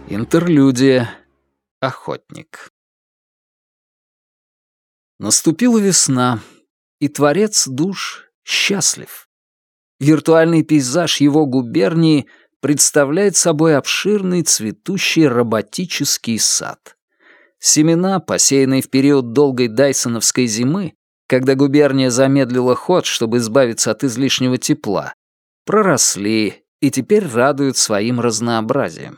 Интерлюдия. Охотник. Наступила весна, и творец душ счастлив. Виртуальный пейзаж его губернии представляет собой обширный цветущий роботический сад. Семена, посеянные в период долгой дайсоновской зимы, когда губерния замедлила ход, чтобы избавиться от излишнего тепла, проросли и теперь радуют своим разнообразием.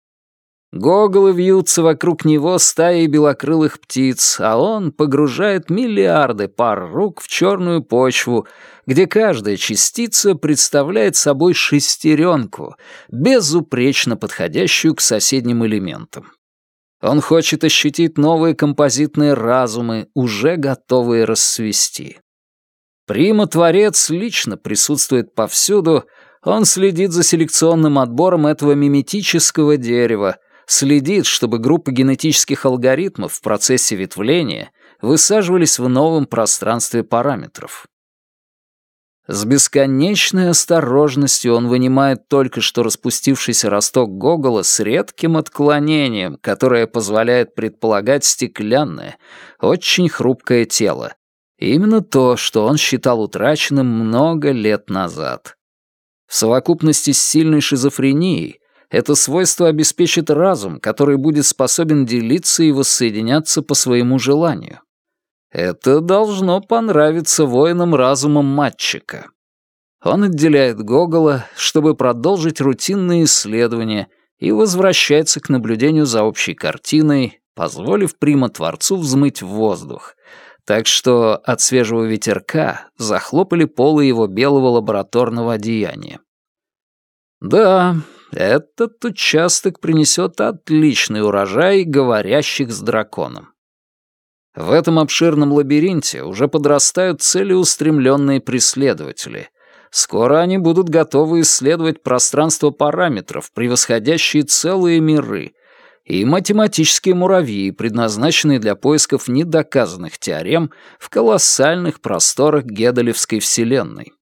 Гоголы вьются вокруг него стаей белокрылых птиц, а он погружает миллиарды пар рук в черную почву, где каждая частица представляет собой шестеренку, безупречно подходящую к соседним элементам. Он хочет ощутить новые композитные разумы, уже готовые расцвести. Прима-творец лично присутствует повсюду, он следит за селекционным отбором этого миметического дерева, следит, чтобы группы генетических алгоритмов в процессе ветвления высаживались в новом пространстве параметров. С бесконечной осторожностью он вынимает только что распустившийся росток Гогола с редким отклонением, которое позволяет предполагать стеклянное, очень хрупкое тело. И именно то, что он считал утраченным много лет назад. В совокупности с сильной шизофренией это свойство обеспечит разум, который будет способен делиться и воссоединяться по своему желанию. Это должно понравиться воинам разумом мальчика. Он отделяет Гогола, чтобы продолжить рутинные исследования, и возвращается к наблюдению за общей картиной, позволив прима-творцу взмыть в воздух. Так что от свежего ветерка захлопали полы его белого лабораторного одеяния. Да, этот участок принесет отличный урожай говорящих с драконом. В этом обширном лабиринте уже подрастают целеустремленные преследователи. Скоро они будут готовы исследовать пространство параметров, превосходящие целые миры, и математические муравьи, предназначенные для поисков недоказанных теорем в колоссальных просторах Геделевской вселенной.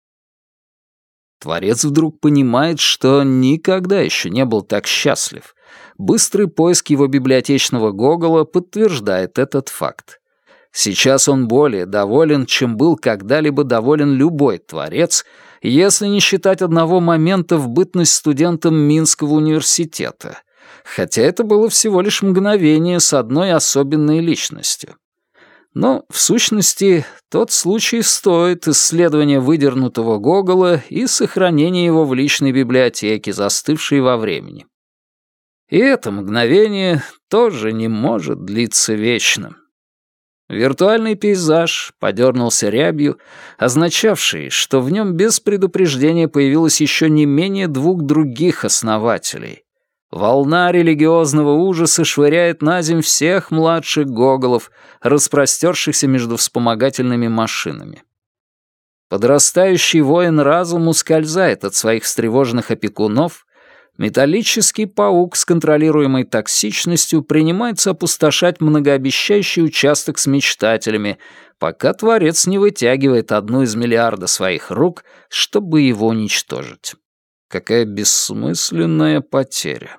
Творец вдруг понимает, что никогда еще не был так счастлив. Быстрый поиск его библиотечного Гогола подтверждает этот факт. Сейчас он более доволен, чем был когда-либо доволен любой творец, если не считать одного момента в бытность студентом Минского университета, хотя это было всего лишь мгновение с одной особенной личностью. Но, в сущности, тот случай стоит исследования выдернутого Гогола и сохранения его в личной библиотеке, застывшей во времени. И это мгновение тоже не может длиться вечно. Виртуальный пейзаж подернулся рябью, означавшей, что в нем без предупреждения появилось еще не менее 2 других основателей. Волна религиозного ужаса швыряет на земь всех младших Гоголов, распростершихся между вспомогательными машинами. Подрастающий воин разум ускользает от своих встревоженных опекунов, металлический паук с контролируемой токсичностью принимается опустошать многообещающий участок с мечтателями, пока творец не вытягивает одну из миллиарда своих рук, чтобы его уничтожить. Какая бессмысленная потеря.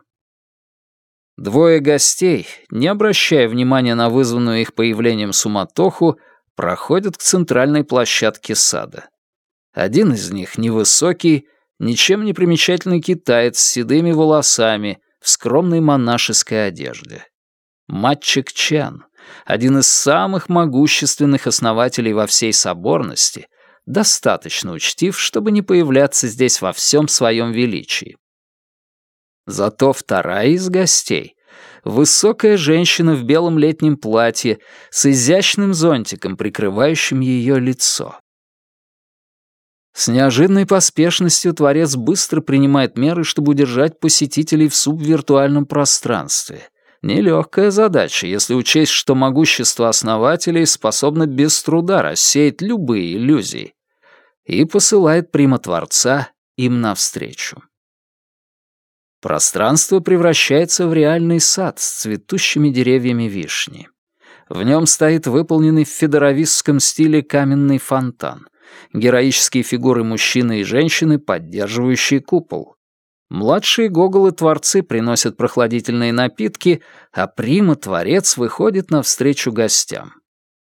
2 гостей, не обращая внимания на вызванную их появлением суматоху, проходят к центральной площадке сада. Один из них невысокий, ничем не примечательный китаец с седыми волосами в скромной монашеской одежде. Матчик Чан, один из самых могущественных основателей во всей соборности, достаточно учтив, чтобы не появляться здесь во всем своем величии. Зато вторая из гостей — высокая женщина в белом летнем платье с изящным зонтиком, прикрывающим ее лицо. С неожиданной поспешностью творец быстро принимает меры, чтобы удержать посетителей в субвиртуальном пространстве. Нелегкая задача, если учесть, что могущество основателей способно без труда рассеять любые иллюзии, и посылает прима-творца им навстречу. Пространство превращается в реальный сад с цветущими деревьями вишни. В нем стоит выполненный в федеравистском стиле каменный фонтан, героические фигуры мужчины и женщины, поддерживающие купол. Младшие гоголы-творцы приносят прохладительные напитки, а Прима-творец выходит навстречу гостям.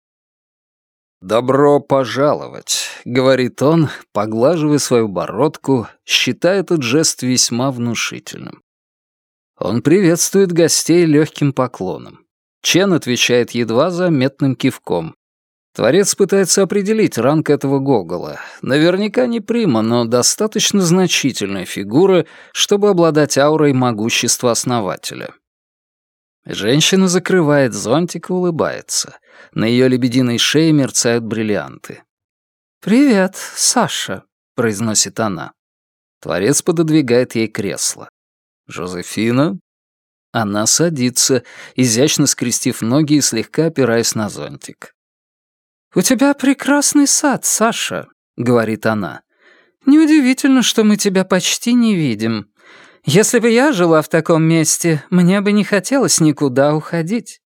«Добро пожаловать», — говорит он, поглаживая свою бородку, считая этот жест весьма внушительным. Он приветствует гостей легким поклоном. Чен отвечает едва заметным кивком. Творец пытается определить ранг этого гогола. Наверняка не Прима, но достаточно значительная фигура, чтобы обладать аурой могущества основателя. Женщина закрывает зонтик и улыбается. На ее лебединой шее мерцают бриллианты. «Привет, Саша», — произносит она. Творец пододвигает ей кресло. «Жозефина?» Она садится, изящно скрестив ноги и слегка опираясь на зонтик. «У тебя прекрасный сад, Саша», — говорит она. «Неудивительно, что мы тебя почти не видим. Если бы я жила в таком месте, мне бы не хотелось никуда уходить».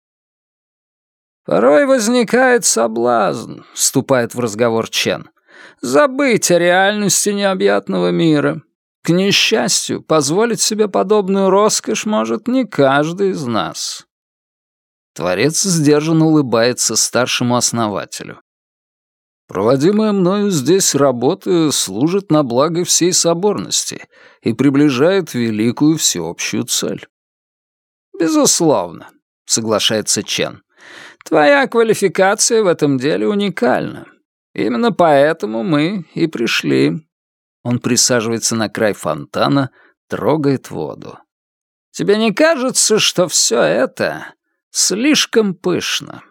«Порой возникает соблазн», — вступает в разговор Чен, «забыть о реальности необъятного мира. К несчастью, позволить себе подобную роскошь может не каждый из нас». Творец сдержанно улыбается старшему основателю. «Проводимая мною здесь работа служит на благо всей соборности и приближает великую всеобщую цель». «Безусловно», — соглашается Чен. «Твоя квалификация в этом деле уникальна. Именно поэтому мы и пришли». Он присаживается на край фонтана, трогает воду. «Тебе не кажется, что все это слишком пышно?»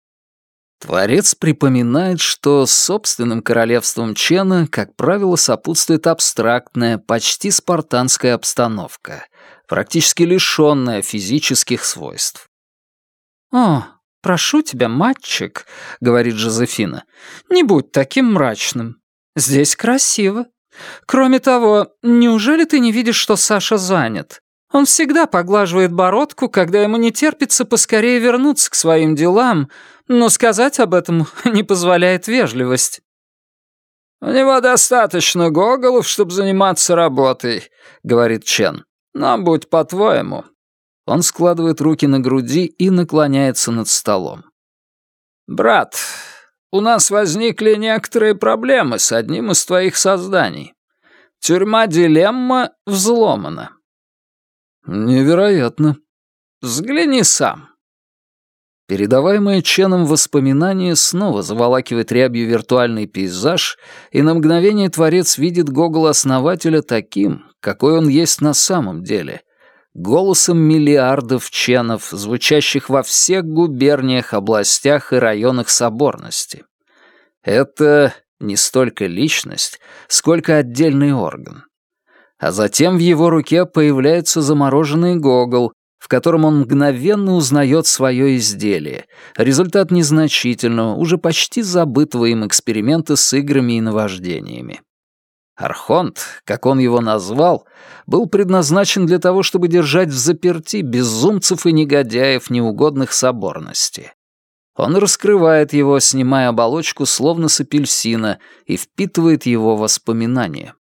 Творец припоминает, что собственным королевством Чена, как правило, сопутствует абстрактная, почти спартанская обстановка, практически лишённая физических свойств. «О, прошу тебя, мальчик», — говорит Жозефина, — «не будь таким мрачным. Здесь красиво. Кроме того, неужели ты не видишь, что Саша занят? Он всегда поглаживает бородку, когда ему не терпится поскорее вернуться к своим делам, но сказать об этом не позволяет вежливость». «У него достаточно гоголов, чтобы заниматься работой», — говорит Чен. «Но будь по-твоему». Он складывает руки на груди и наклоняется над столом. «Брат, у нас возникли некоторые проблемы с одним из твоих созданий. Тюрьма-дилемма взломана». «Невероятно». «Взгляни сам». Передаваемое Ченом воспоминание снова заволакивает рябью виртуальный пейзаж, и на мгновение Творец видит гогола-основателя таким, какой он есть на самом деле, голосом миллиардов Ченов, звучащих во всех губерниях, областях и районах соборности. Это не столько личность, сколько отдельный орган. А затем в его руке появляется замороженный гогол, в котором он мгновенно узнает свое изделие, результат незначительного, уже почти забытого им эксперимента с играми и наваждениями. Архонт, как он его назвал, был предназначен для того, чтобы держать взаперти безумцев и негодяев, неугодных соборности. Он раскрывает его, снимая оболочку словно с апельсина, и впитывает его воспоминания.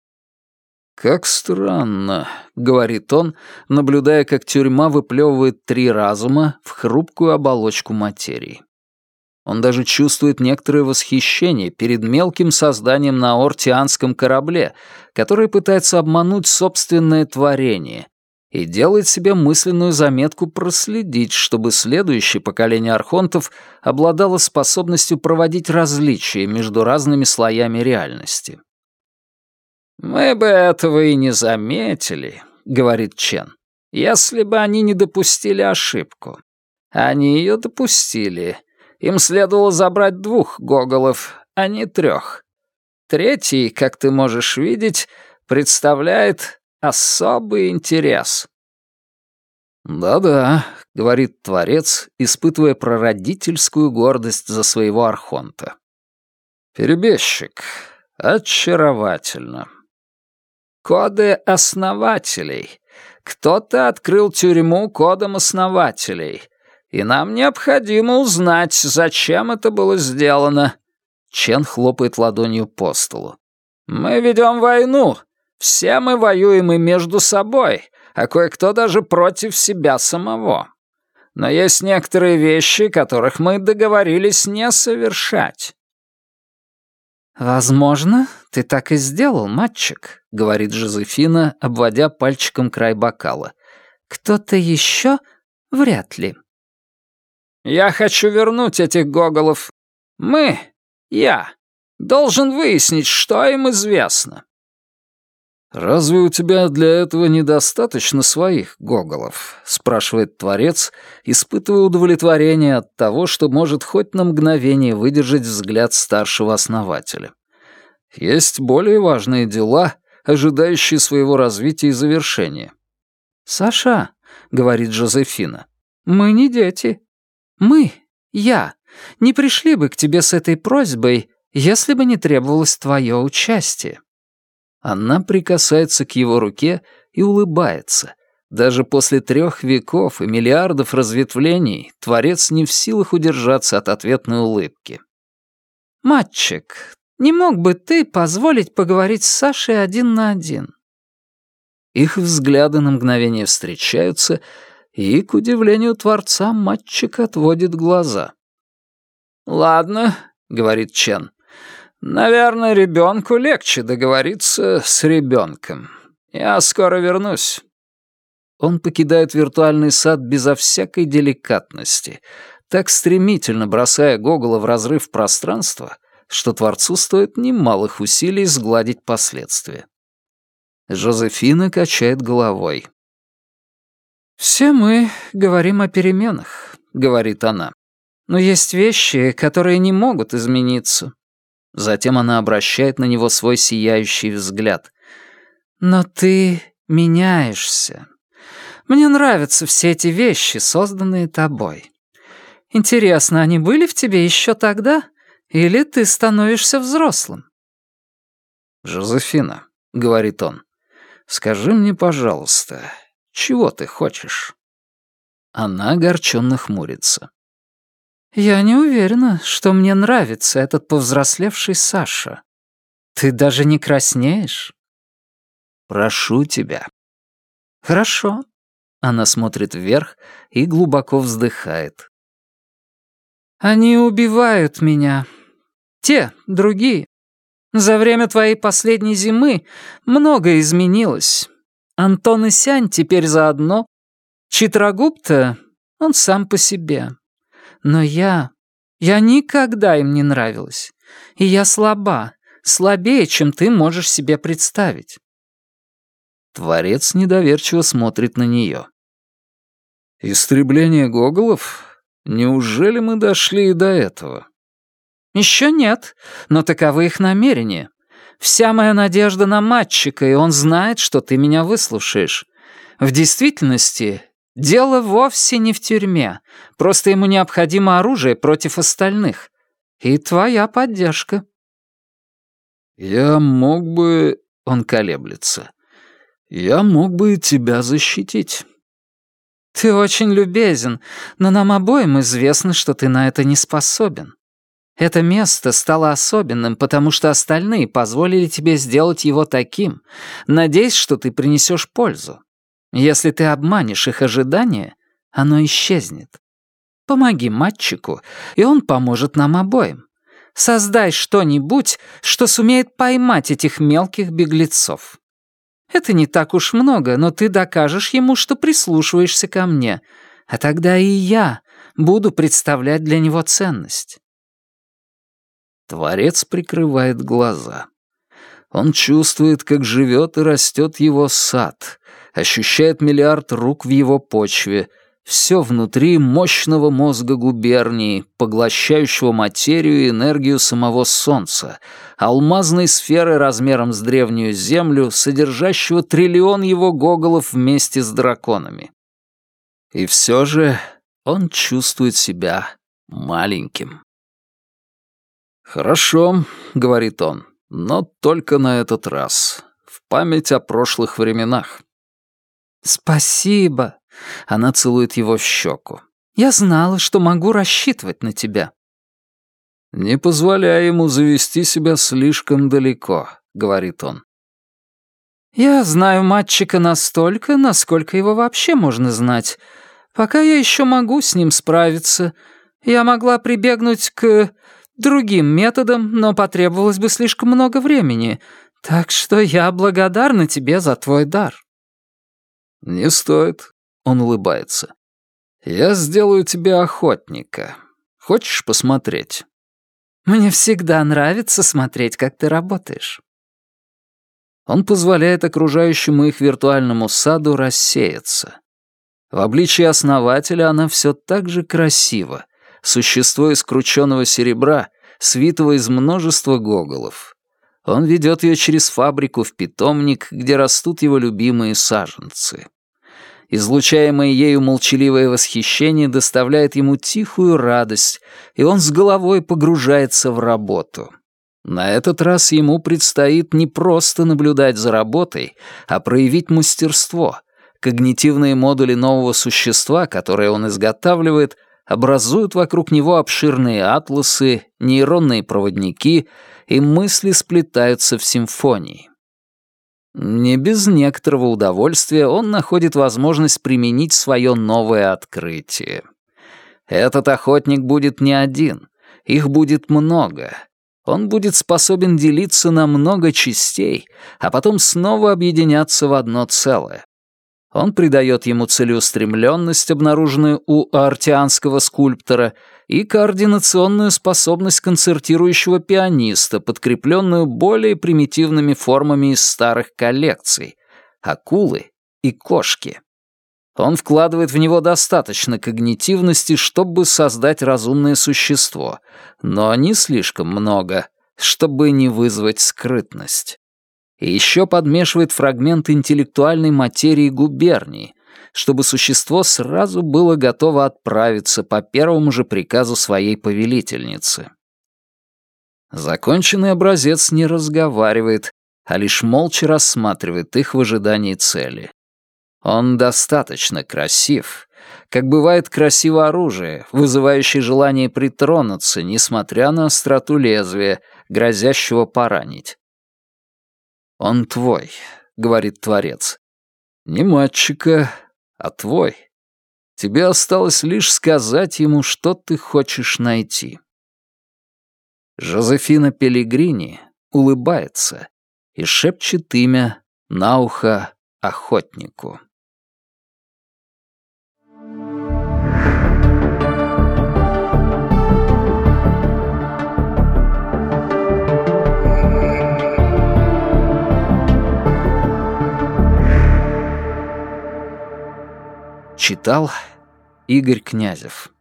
«Как странно», — говорит он, наблюдая, как тюрьма выплевывает 3 разума в хрупкую оболочку материи. Он даже чувствует некоторое восхищение перед мелким созданием на ортианском корабле, которое пытается обмануть собственное творение, и делает себе мысленную заметку проследить, чтобы следующее поколение архонтов обладало способностью проводить различия между разными слоями реальности. «Мы бы этого и не заметили», — говорит Чен, «если бы они не допустили ошибку. Они ее допустили. Им следовало забрать 2 гоголов, а не 3. Третий, как ты можешь видеть, представляет особый интерес». «Да-да», — говорит Творец, испытывая прародительскую гордость за своего архонта. «Перебежчик. Очаровательно». «Коды основателей. Кто-то открыл тюрьму кодом основателей. И нам необходимо узнать, зачем это было сделано». Чен хлопает ладонью по столу. «Мы ведем войну. Все мы воюем и между собой, а кое-кто даже против себя самого. Но есть некоторые вещи, которых мы договорились не совершать». «Возможно, ты так и сделал, мальчик», — говорит Жозефина, обводя пальчиком край бокала. «Кто-то еще? Вряд ли». «Я хочу вернуть этих гоголов. Я, должен выяснить, что им известно». «Разве у тебя для этого недостаточно своих гоголов?» — спрашивает Творец, испытывая удовлетворение от того, что может хоть на мгновение выдержать взгляд старшего основателя. «Есть более важные дела, ожидающие своего развития и завершения». «Саша», — говорит Жозефина, — «мы не дети. Я, не пришли бы к тебе с этой просьбой, если бы не требовалось твое участие». Она прикасается к его руке и улыбается. Даже после 3 веков и миллиардов разветвлений Творец не в силах удержаться от ответной улыбки. «Мальчик, не мог бы ты позволить поговорить с Сашей 1 на 1?» Их взгляды на мгновение встречаются, и, к удивлению Творца, мальчик отводит глаза. «Ладно», — говорит Чен. «Наверное, ребенку легче договориться с ребенком. Я скоро вернусь». Он покидает виртуальный сад безо всякой деликатности, так стремительно бросая гогола в разрыв пространства, что Творцу стоит немалых усилий сгладить последствия. Жозефина качает головой. «Все мы говорим о переменах», — говорит она. «Но есть вещи, которые не могут измениться». Затем она обращает на него свой сияющий взгляд. «Но ты меняешься. Мне нравятся все эти вещи, созданные тобой. Интересно, они были в тебе еще тогда? Или ты становишься взрослым?» «Жозефина», — говорит он, — «скажи мне, пожалуйста, чего ты хочешь?» Она огорченно хмурится. «Я не уверена, что мне нравится этот повзрослевший Саша. Ты даже не краснеешь?» «Прошу тебя». «Хорошо». Она смотрит вверх и глубоко вздыхает. «Они убивают меня. Те, другие. За время твоей последней зимы многое изменилось. Антон и Сянь теперь заодно. Читрагупта, он сам по себе. Но я никогда им не нравилась. И я слаба, слабее, чем ты можешь себе представить». Творец недоверчиво смотрит на нее. «Истребление гоголов? Неужели мы дошли и до этого?» «Еще нет, но таковы их намерения. Вся моя надежда на мальчика, и он знает, что ты меня выслушаешь. В действительности, дело вовсе не в тюрьме, просто ему необходимо оружие против остальных. И твоя поддержка». «Я мог бы...» — он колеблется. «Я мог бы тебя защитить». «Ты очень любезен, но нам обоим известно, что ты на это не способен. Это место стало особенным, потому что остальные позволили тебе сделать его таким, надеясь, что ты принесешь пользу. Если ты обманешь их ожидания, оно исчезнет. Помоги мальчику, и он поможет нам обоим. Создай что-нибудь, что сумеет поймать этих мелких беглецов. Это не так уж много, но ты докажешь ему, что прислушиваешься ко мне, а тогда и я буду представлять для него ценность». Творец прикрывает глаза. Он чувствует, как живет и растет его сад, ощущает миллиард рук в его почве, все внутри мощного мозга губернии, поглощающего материю и энергию самого Солнца, алмазной сферы размером с древнюю Землю, содержащего триллион его гоголов вместе с драконами. И все же он чувствует себя маленьким. «Хорошо», — говорит он, — «но только на этот раз, в память о прошлых временах». «Спасибо», — она целует его в щеку. «Я знала, что могу рассчитывать на тебя». «Не позволяй ему завести себя слишком далеко», — говорит он. «Я знаю мальчика настолько, насколько его вообще можно знать. Пока я еще могу с ним справиться. Я могла прибегнуть к другим методам, но потребовалось бы слишком много времени. Так что я благодарна тебе за твой дар». «Не стоит», — он улыбается. «Я сделаю тебе охотника. Хочешь посмотреть?» «Мне всегда нравится смотреть, как ты работаешь». Он позволяет окружающему их виртуальному саду рассеяться. В обличии основателя она все так же красива, существо из крученого серебра, свитого из множества гоголов. Он ведет ее через фабрику в питомник, где растут его любимые саженцы. Излучаемое ею молчаливое восхищение доставляет ему тихую радость, и он с головой погружается в работу. На этот раз ему предстоит не просто наблюдать за работой, а проявить мастерство. Когнитивные модули нового существа, которые он изготавливает, образуют вокруг него обширные атласы, нейронные проводники, и мысли сплетаются в симфонии. Не без некоторого удовольствия он находит возможность применить свое новое открытие. Этот охотник будет не один, их будет много. Он будет способен делиться на много частей, а потом снова объединяться в одно целое. Он придает ему целеустремленность, обнаруженную у аортианского скульптора, и координационную способность концертирующего пианиста, подкрепленную более примитивными формами из старых коллекций — акулы и кошки. Он вкладывает в него достаточно когнитивности, чтобы создать разумное существо, но не слишком много, чтобы не вызвать скрытность. И еще подмешивает фрагмент интеллектуальной материи губернии, чтобы существо сразу было готово отправиться по первому же приказу своей повелительницы. Законченный образец не разговаривает, а лишь молча рассматривает их в ожидании цели. Он достаточно красив, как бывает красиво оружие, вызывающее желание притронуться, несмотря на остроту лезвия, грозящего поранить. «Он твой», — говорит Творец. «Не мальчика, а твой. Тебе осталось лишь сказать ему, что ты хочешь найти». Жозефина Пеллегрини улыбается и шепчет имя на ухо охотнику. Читал Игорь Князев.